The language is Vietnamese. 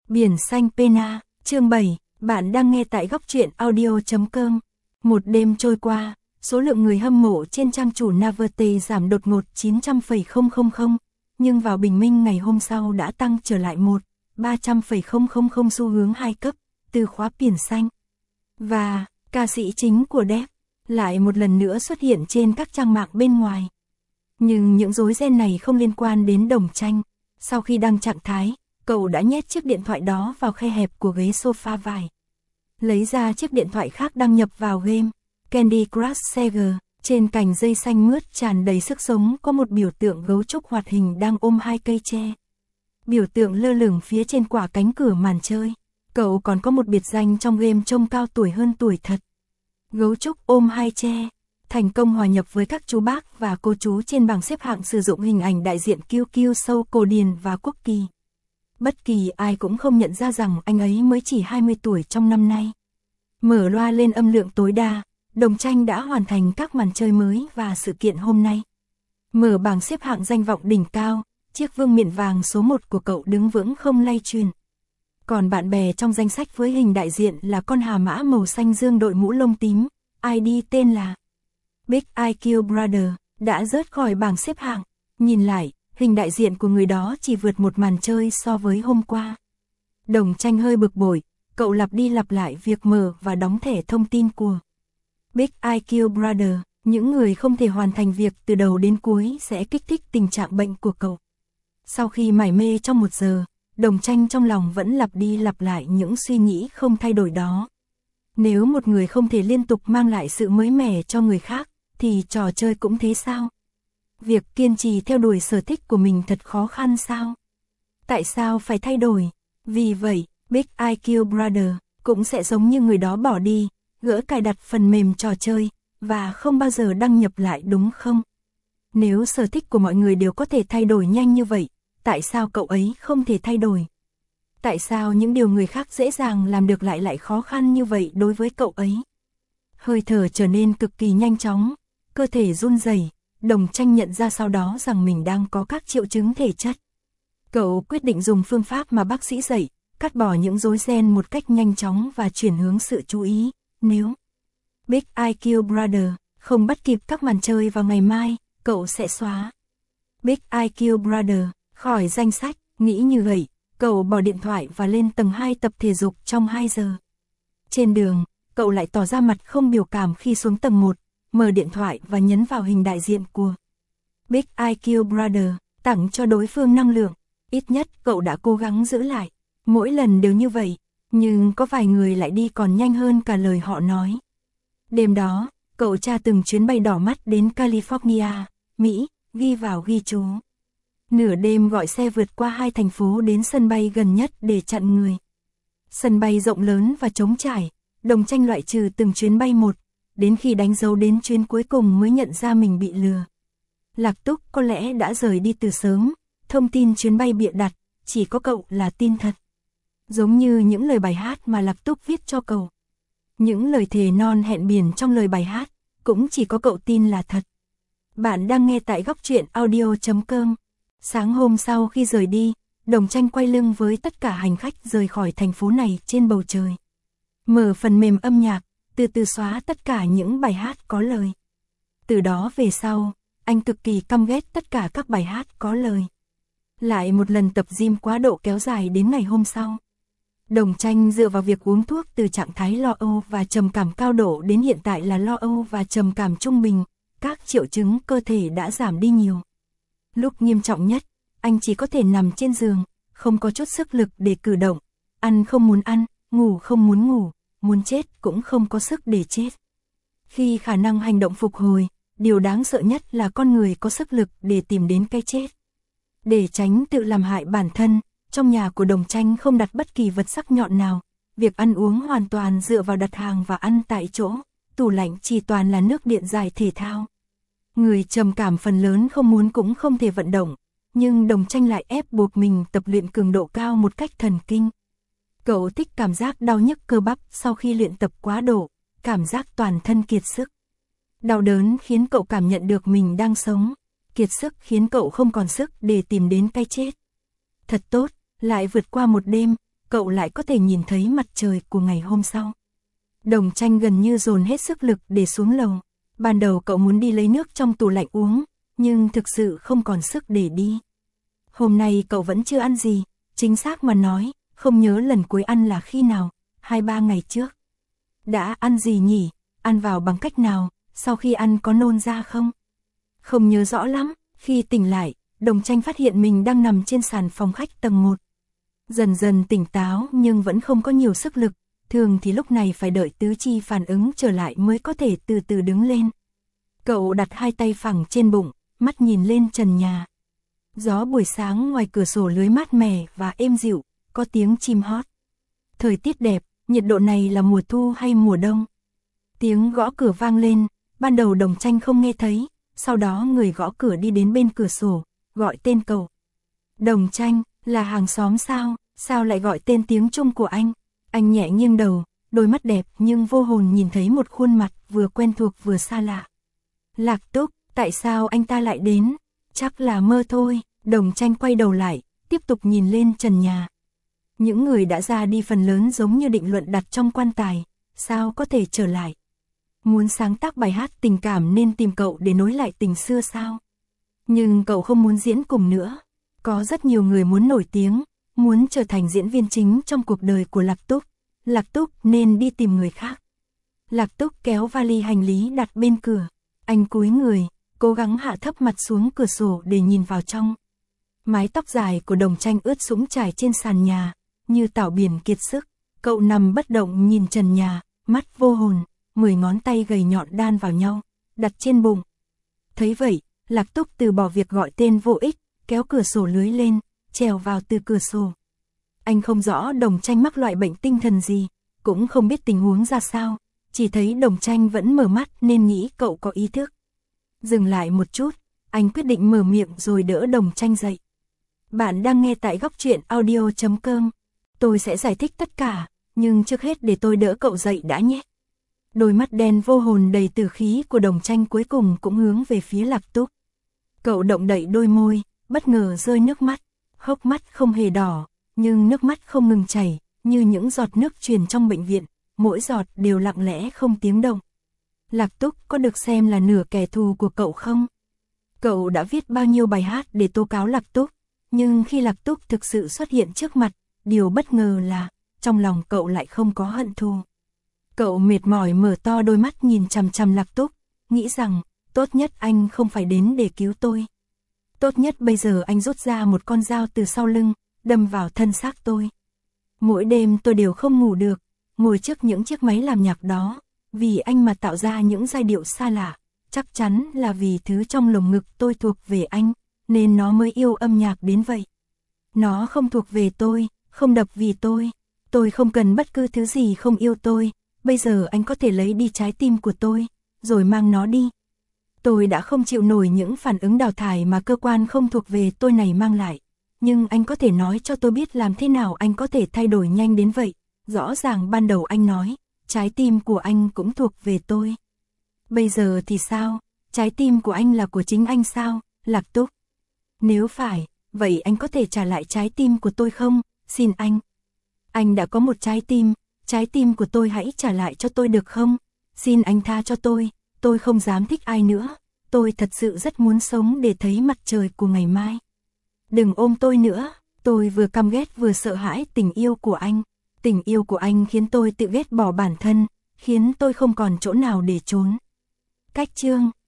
Biển xanh Pena, chương 7, bạn đang nghe tại góc truyện audio.com. Một đêm trôi qua, số lượng người hâm mộ trên trang chủ Naverte giảm đột ngột 900,000, nhưng vào bình minh ngày hôm sau đã tăng trở lại 300,000 xu hướng 2 cấp, từ khóa biển xanh. Và, ca sĩ chính của Dev lại một lần nữa xuất hiện trên các trang mạng bên ngoài. Nhưng những rối ren này không liên quan đến Đồng Tranh. Sau khi đăng trạng thái, cậu đã nhét chiếc điện thoại đó vào khe hẹp của ghế sofa vải. Lấy ra chiếc điện thoại khác đăng nhập vào game Candy Crush Saga. Trên cành dây xanh mướt tràn đầy sức sống có một biểu tượng gấu trúc hoạt hình đang ôm 2 cây tre. Biểu tượng lơ lửng phía trên quả cánh cửa màn chơi. Cậu còn có một biệt danh trong game trông cao tuổi hơn tuổi thật. Gấu trúc ôm 2 tre. Thành công hòa nhập với các chú bác và cô chú trên bảng xếp hạng sử dụng hình ảnh đại diện QQ sâu cổ điển và quốc kỳ. Bất kỳ ai cũng không nhận ra rằng anh ấy mới chỉ 20 tuổi trong năm nay. Mở loa lên âm lượng tối đa, Đồng Tranh đã hoàn thành các màn chơi mới và sự kiện hôm nay. Mở bảng xếp hạng danh vọng đỉnh cao, chiếc vương miện vàng số 1 của cậu đứng vững không lay chuyển. Còn bạn bè trong danh sách với hình đại diện là con hà mã màu xanh dương đội mũ lông tím, ID tên là Big IQ Brother, đã rớt khỏi bảng xếp hạng. Nhìn lại, hình đại diện của người đó chỉ vượt một màn chơi so với hôm qua. Đồng Tranh hơi bực bội, cậu lặp đi lặp lại việc mở và đóng thẻ thông tin của Big IQ Brother. Những người không thể hoàn thành việc từ đầu đến cuối sẽ kích thích tình trạng bệnh của cậu. Sau khi mải mê trong 1 giờ, Đồng Tranh trong lòng vẫn lặp đi lặp lại những suy nghĩ không thay đổi đó. Nếu một người không thể liên tục mang lại sự mới mẻ cho người khác, thì trò chơi cũng thế sao? Việc kiên trì theo đuổi sở thích của mình thật khó khăn sao? Tại sao phải thay đổi? Vì vậy, Big IQ Brother cũng sẽ giống như người đó bỏ đi, gỡ cài đặt phần mềm trò chơi, và không bao giờ đăng nhập lại đúng không? Nếu sở thích của mọi người đều có thể thay đổi nhanh như vậy, tại sao cậu ấy không thể thay đổi? Tại sao những điều người khác dễ dàng làm được lại khó khăn như vậy đối với cậu ấy? Hơi thở trở nên cực kỳ nhanh chóng, cơ thể run rẩy. Đồng Tranh nhận ra sau đó rằng mình đang có các triệu chứng thể chất. Cậu quyết định dùng phương pháp mà bác sĩ dạy, cắt bỏ những rối ren một cách nhanh chóng và chuyển hướng sự chú ý. Nếu Big IQ Brother không bắt kịp các màn chơi vào ngày mai, cậu sẽ xóa Big IQ Brother khỏi danh sách. Nghĩ như vậy, cậu bỏ điện thoại và lên tầng 2 tập thể dục trong 2 giờ. Trên đường, cậu lại tỏ ra mặt không biểu cảm khi xuống tầng 1, mở điện thoại và nhấn vào hình đại diện của Big IQ Brother, tặng cho đối phương năng lượng. Ít nhất cậu đã cố gắng giữ lại. Mỗi lần đều như vậy, nhưng có vài người lại đi còn nhanh hơn cả lời họ nói. Đêm đó, cậu tra từng chuyến bay đỏ mắt đến California, Mỹ, ghi vào ghi chú. Nửa đêm gọi xe vượt qua 2 thành phố đến sân bay gần nhất để chặn người. Sân bay rộng lớn và trống trải, Đồng Tranh loại trừ từng chuyến bay một, đến khi đánh dấu đến chuyến cuối cùng mới nhận ra mình bị lừa. Lạc Túc có lẽ đã rời đi từ sớm, thông tin chuyến bay bịa đặt, chỉ có cậu là tin thật. Giống như những lời bài hát mà Lạc Túc viết cho cậu. Những lời thề non hẹn biển trong lời bài hát, cũng chỉ có cậu tin là thật. Bạn đang nghe tại góc truyện audio.com. Sáng hôm sau khi rời đi, Đồng Tranh quay lưng với tất cả hành khách rời khỏi thành phố này trên bầu trời. Mở phần mềm âm nhạc, từ từ xóa tất cả những bài hát có lời. Từ đó về sau, anh cực kỳ căm ghét tất cả các bài hát có lời. Lại một lần tập gym quá độ kéo dài đến ngày hôm sau. Đồng Tranh dựa vào việc uống thuốc từ trạng thái lo âu và trầm cảm cao độ đến hiện tại là lo âu và trầm cảm trung bình, các triệu chứng cơ thể đã giảm đi nhiều. Lúc nghiêm trọng nhất, anh chỉ có thể nằm trên giường, không có chút sức lực để cử động, ăn không muốn ăn, ngủ không muốn ngủ, muốn chết cũng không có sức để chết. Khi khả năng hành động phục hồi, điều đáng sợ nhất là con người có sức lực để tìm đến cái chết. Để tránh tự làm hại bản thân, trong nhà của Đồng Tranh không đặt bất kỳ vật sắc nhọn nào, việc ăn uống hoàn toàn dựa vào đặt hàng và ăn tại chỗ, tủ lạnh chỉ toàn là nước điện giải thể thao. Người trầm cảm phần lớn không muốn cũng không thể vận động, nhưng Đồng Tranh lại ép buộc mình tập luyện cường độ cao một cách thần kinh. Cậu thích cảm giác đau nhức cơ bắp sau khi luyện tập quá độ, cảm giác toàn thân kiệt sức. Đau đớn khiến cậu cảm nhận được mình đang sống, kiệt sức khiến cậu không còn sức để tìm đến cái chết. Thật tốt, lại vượt qua một đêm, cậu lại có thể nhìn thấy mặt trời của ngày hôm sau. Đồng Tranh gần như dồn hết sức lực để xuống lầu. Ban đầu cậu muốn đi lấy nước trong tủ lạnh uống, nhưng thực sự không còn sức để đi. Hôm nay cậu vẫn chưa ăn gì, chính xác mà nói, không nhớ lần cuối ăn là khi nào, 2-3 ngày trước. Đã ăn gì nhỉ, ăn vào bằng cách nào, sau khi ăn có nôn ra không? Không nhớ rõ lắm, khi tỉnh lại, Đồng Tranh phát hiện mình đang nằm trên sàn phòng khách tầng 1. Dần dần tỉnh táo nhưng vẫn không có nhiều sức lực, thường thì lúc này phải đợi tứ chi phản ứng trở lại mới có thể từ từ đứng lên. Cậu đặt hai tay phẳng trên bụng, mắt nhìn lên trần nhà. Gió buổi sáng ngoài cửa sổ lưới mát mẻ và êm dịu, có tiếng chim hót. Thời tiết đẹp, nhiệt độ này là mùa thu hay mùa đông? Tiếng gõ cửa vang lên, ban đầu Đồng Tranh không nghe thấy, sau đó người gõ cửa đi đến bên cửa sổ, gọi tên cậu. Đồng Tranh, là hàng xóm sao, sao lại gọi tên tiếng Trung của anh? Anh nhẹ nghiêng đầu, đôi mắt đẹp nhưng vô hồn nhìn thấy một khuôn mặt vừa quen thuộc vừa xa lạ. Lạc Túc, tại sao anh ta lại đến? Chắc là mơ thôi. Đồng Tranh quay đầu lại, tiếp tục nhìn lên trần nhà. Những người đã ra đi phần lớn giống như định luận đặt trong quan tài, sao có thể trở lại? Muốn sáng tác bài hát tình cảm nên tìm cậu để nối lại tình xưa sao? Nhưng cậu không muốn diễn cùng nữa. Có rất nhiều người muốn nổi tiếng, muốn trở thành diễn viên chính trong cuộc đời của Lạc Túc. Lạc Túc nên đi tìm người khác. Lạc Túc kéo vali hành lý đặt bên cửa. Anh cúi người, cố gắng hạ thấp mặt xuống cửa sổ để nhìn vào trong. Mái tóc dài của Đồng Tranh ướt sũng trải trên sàn nhà, như tảo biển kiệt sức. Cậu nằm bất động nhìn trần nhà, mắt vô hồn, 10 ngón tay gầy nhọn đan vào nhau, đặt trên bụng. Thấy vậy, Lạc Túc từ bỏ việc gọi tên vô ích, kéo cửa sổ lưới lên, trèo vào từ cửa sổ. Anh không rõ Đồng Tranh mắc loại bệnh tinh thần gì, cũng không biết tình huống ra sao, chỉ thấy Đồng Tranh vẫn mở mắt nên nghĩ cậu có ý thức. Dừng lại một chút, anh quyết định mở miệng rồi đỡ Đồng Tranh dậy. Bạn đang nghe tại góc truyện audio.com. Tôi sẽ giải thích tất cả, nhưng trước hết để tôi đỡ cậu dậy đã nhé. Đôi mắt đen vô hồn đầy tử khí của Đồng Tranh cuối cùng cũng hướng về phía Lạc Túc. Cậu động đậy đôi môi, bất ngờ rơi nước mắt. Hốc mắt không hề đỏ, nhưng nước mắt không ngừng chảy, như những giọt nước truyền trong bệnh viện, mỗi giọt đều lặng lẽ không tiếng động. Lạc Túc có được xem là nửa kẻ thù của cậu không? Cậu đã viết bao nhiêu bài hát để tố cáo Lạc Túc, nhưng khi Lạc Túc thực sự xuất hiện trước mặt, điều bất ngờ là, trong lòng cậu lại không có hận thù. Cậu mệt mỏi mở to đôi mắt nhìn chằm chằm Lạc Túc, nghĩ rằng, tốt nhất anh không phải đến để cứu tôi. Tốt nhất bây giờ anh rút ra một con dao từ sau lưng, đâm vào thân xác tôi. Mỗi đêm tôi đều không ngủ được, ngồi trước những chiếc máy làm nhạc đó, vì anh mà tạo ra những giai điệu xa lạ, chắc chắn là vì thứ trong lồng ngực tôi thuộc về anh, nên nó mới yêu âm nhạc đến vậy. Nó không thuộc về tôi, không đập vì tôi không cần bất cứ thứ gì không yêu tôi, bây giờ anh có thể lấy đi trái tim của tôi, rồi mang nó đi. Tôi đã không chịu nổi những phản ứng đào thải mà cơ quan không thuộc về tôi này mang lại, nhưng anh có thể nói cho tôi biết làm thế nào anh có thể thay đổi nhanh đến vậy, rõ ràng ban đầu anh nói, trái tim của anh cũng thuộc về tôi. Bây giờ thì sao, trái tim của anh là của chính anh sao, Lạc Túc? Nếu phải, vậy anh có thể trả lại trái tim của tôi không, xin anh. Anh đã có một trái tim của tôi hãy trả lại cho tôi được không, xin anh tha cho tôi không dám thích ai nữa, tôi thật sự rất muốn sống để thấy mặt trời của ngày mai. Đừng ôm tôi nữa, tôi vừa căm ghét vừa sợ hãi tình yêu của anh. Tình yêu của anh khiến tôi tự ghét bỏ bản thân, khiến tôi không còn chỗ nào để trốn. Cách chương